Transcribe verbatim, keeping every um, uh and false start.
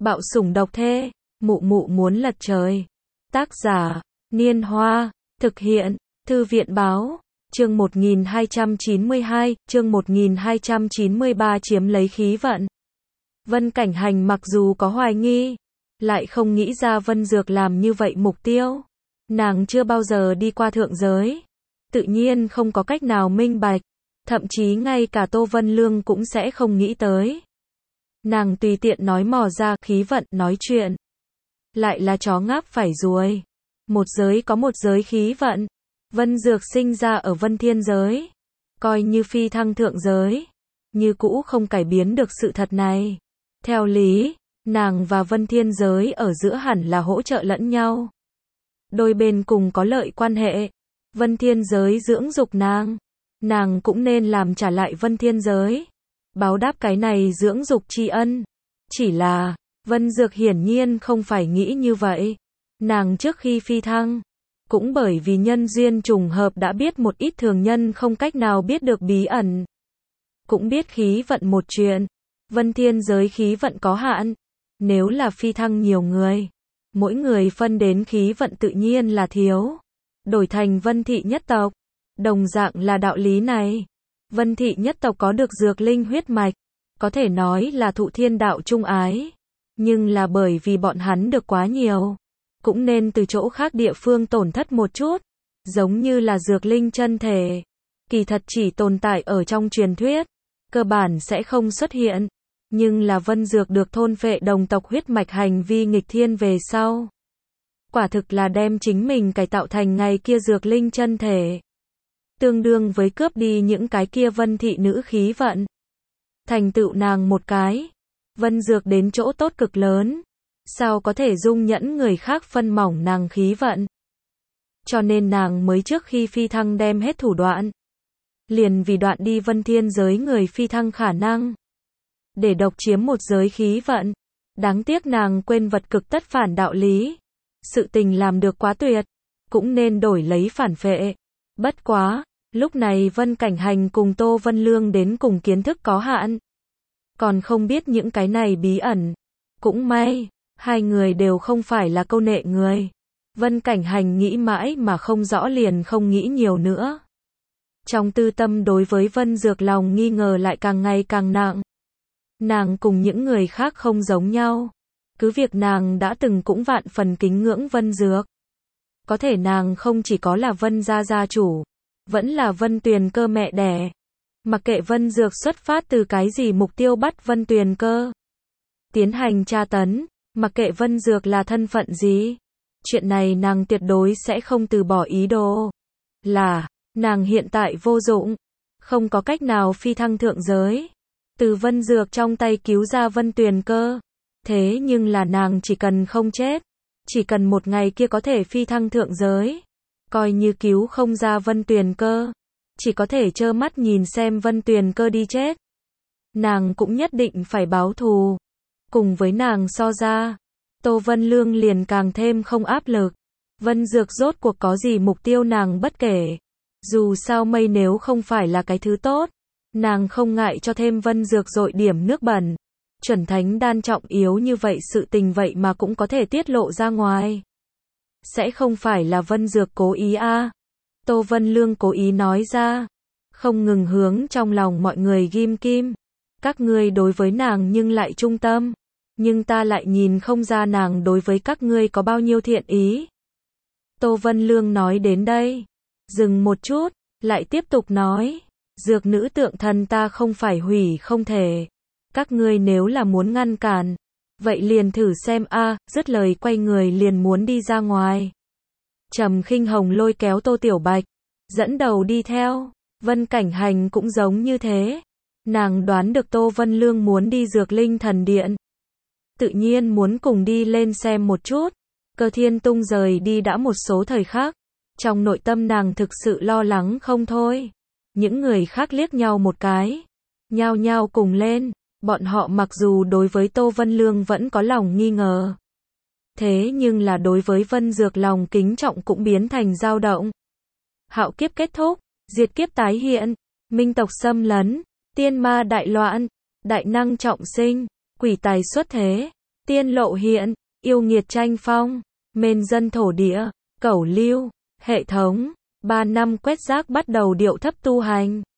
Bạo sủng độc thê, mụ mụ muốn lật trời. Tác giả, Niên Hoa, thực hiện, Thư viện Báo, chương một nghìn hai trăm chín mươi hai, chương một nghìn hai trăm chín mươi ba chiếm lấy khí vận. Vân Cảnh Hành mặc dù có hoài nghi, lại không nghĩ ra Vân Dược làm như vậy mục tiêu. Nàng chưa bao giờ đi qua thượng giới, tự nhiên không có cách nào minh bạch, thậm chí ngay cả Tô Vân Lương cũng sẽ không nghĩ tới. Nàng tùy tiện nói mò ra khí vận nói chuyện. Lại là chó ngáp phải ruồi. Một giới có một giới khí vận. Vân Dược sinh ra ở Vân Thiên giới. Coi như phi thăng thượng giới. Như cũ không cải biến được sự thật này. Theo lý, nàng và Vân Thiên giới ở giữa hẳn là hỗ trợ lẫn nhau. Đôi bên cùng có lợi quan hệ. Vân Thiên giới dưỡng dục nàng. Nàng cũng nên làm trả lại Vân Thiên giới. Báo đáp cái này dưỡng dục tri ân. Chỉ là, Vân Dược hiển nhiên không phải nghĩ như vậy. Nàng trước khi phi thăng, cũng bởi vì nhân duyên trùng hợp đã biết một ít thường nhân không cách nào biết được bí ẩn. Cũng biết khí vận một chuyện. Vân Thiên giới khí vận có hạn. Nếu là phi thăng nhiều người, mỗi người phân đến khí vận tự nhiên là thiếu. Đổi thành Vân Thị nhất tộc, đồng dạng là đạo lý này. Vân Thị nhất tộc có được dược linh huyết mạch, có thể nói là thụ thiên đạo trung ái. Nhưng là bởi vì bọn hắn được quá nhiều, cũng nên từ chỗ khác địa phương tổn thất một chút. Giống như là dược linh chân thể, kỳ thật chỉ tồn tại ở trong truyền thuyết, cơ bản sẽ không xuất hiện. Nhưng là Vân Dược được thôn phệ đồng tộc huyết mạch hành vi nghịch thiên về sau. Quả thực là đem chính mình cải tạo thành ngày kia dược linh chân thể. Tương đương với cướp đi những cái kia Vân Thị nữ khí vận. Thành tựu nàng một cái. Vân Dược đến chỗ tốt cực lớn. Sao có thể dung nhẫn người khác phân mỏng nàng khí vận. Cho nên nàng mới trước khi phi thăng đem hết thủ đoạn. Liền vì đoạn đi Vân Thiên giới người phi thăng khả năng. Để độc chiếm một giới khí vận. Đáng tiếc nàng quên vật cực tất phản đạo lý. Sự tình làm được quá tuyệt. Cũng nên đổi lấy phản phệ. Bất quá, lúc này Vân Cảnh Hành cùng Tô Vân Lương đến cùng kiến thức có hạn. Còn không biết những cái này bí ẩn. Cũng may, hai người đều không phải là câu nệ người. Vân Cảnh Hành nghĩ mãi mà không rõ liền không nghĩ nhiều nữa. Trong tư tâm đối với Vân Dược lòng nghi ngờ lại càng ngày càng nặng. Nàng cùng những người khác không giống nhau. Cứ việc nàng đã từng cũng vạn phần kính ngưỡng Vân Dược. Có thể nàng không chỉ có là Vân gia gia chủ, vẫn là Vân Tuyền Cơ mẹ đẻ. Mặc kệ Vân Dược xuất phát từ cái gì mục tiêu bắt Vân Tuyền Cơ tiến hành tra tấn, mặc kệ Vân Dược là thân phận gì, chuyện này nàng tuyệt đối sẽ không từ bỏ ý đồ. Là, nàng hiện tại vô dụng, không có cách nào phi thăng thượng giới, từ Vân Dược trong tay cứu ra Vân Tuyền Cơ. Thế nhưng là nàng chỉ cần không chết, chỉ cần một ngày kia có thể phi thăng thượng giới, coi như cứu không ra Vân Tuyền Cơ, chỉ có thể trơ mắt nhìn xem Vân Tuyền Cơ đi chết. Nàng cũng nhất định phải báo thù. Cùng với nàng so ra, Tô Vân Lương liền càng thêm không áp lực. Vân Dược rốt cuộc có gì mục tiêu nàng bất kể. Dù sao mây nếu không phải là cái thứ tốt, nàng không ngại cho thêm Vân Dược dội điểm nước bẩn. Chuẩn thánh đan trọng yếu như vậy sự tình vậy mà cũng có thể tiết lộ ra ngoài. Sẽ không phải là Vân Dược cố ý a? À? Tô Vân Lương cố ý nói ra, không ngừng hướng trong lòng mọi người ghim kim. Các ngươi đối với nàng nhưng lại trung tâm, nhưng ta lại nhìn không ra nàng đối với các ngươi có bao nhiêu thiện ý. Tô Vân Lương nói đến đây, dừng một chút, lại tiếp tục nói, dược nữ tượng thần ta không phải hủy không thể. Các ngươi nếu là muốn ngăn cản, vậy liền thử xem a. À, dứt lời quay người liền muốn đi ra ngoài. Trầm Khinh Hồng lôi kéo Tô Tiểu Bạch, dẫn đầu đi theo. Vân Cảnh Hành cũng giống như thế. Nàng đoán được Tô Vân Lương muốn đi Dược Linh Thần Điện, tự nhiên muốn cùng đi lên xem một chút. Cơ Thiên Tung rời đi đã một số thời khắc, trong nội tâm nàng thực sự lo lắng không thôi. Những người khác liếc nhau một cái, nhao nhao cùng lên. Bọn họ mặc dù đối với Tô Vân Lương vẫn có lòng nghi ngờ, thế nhưng là đối với Vân Dược lòng kính trọng cũng biến thành dao động. Hạo kiếp kết thúc, diệt kiếp tái hiện, minh tộc xâm lấn, tiên ma đại loạn, đại năng trọng sinh, quỷ tài xuất thế. tiên lộ hiện, yêu nghiệt tranh phong, mên dân thổ địa, cẩu lưu, hệ thống, ba năm quét rác bắt đầu điệu thấp tu hành.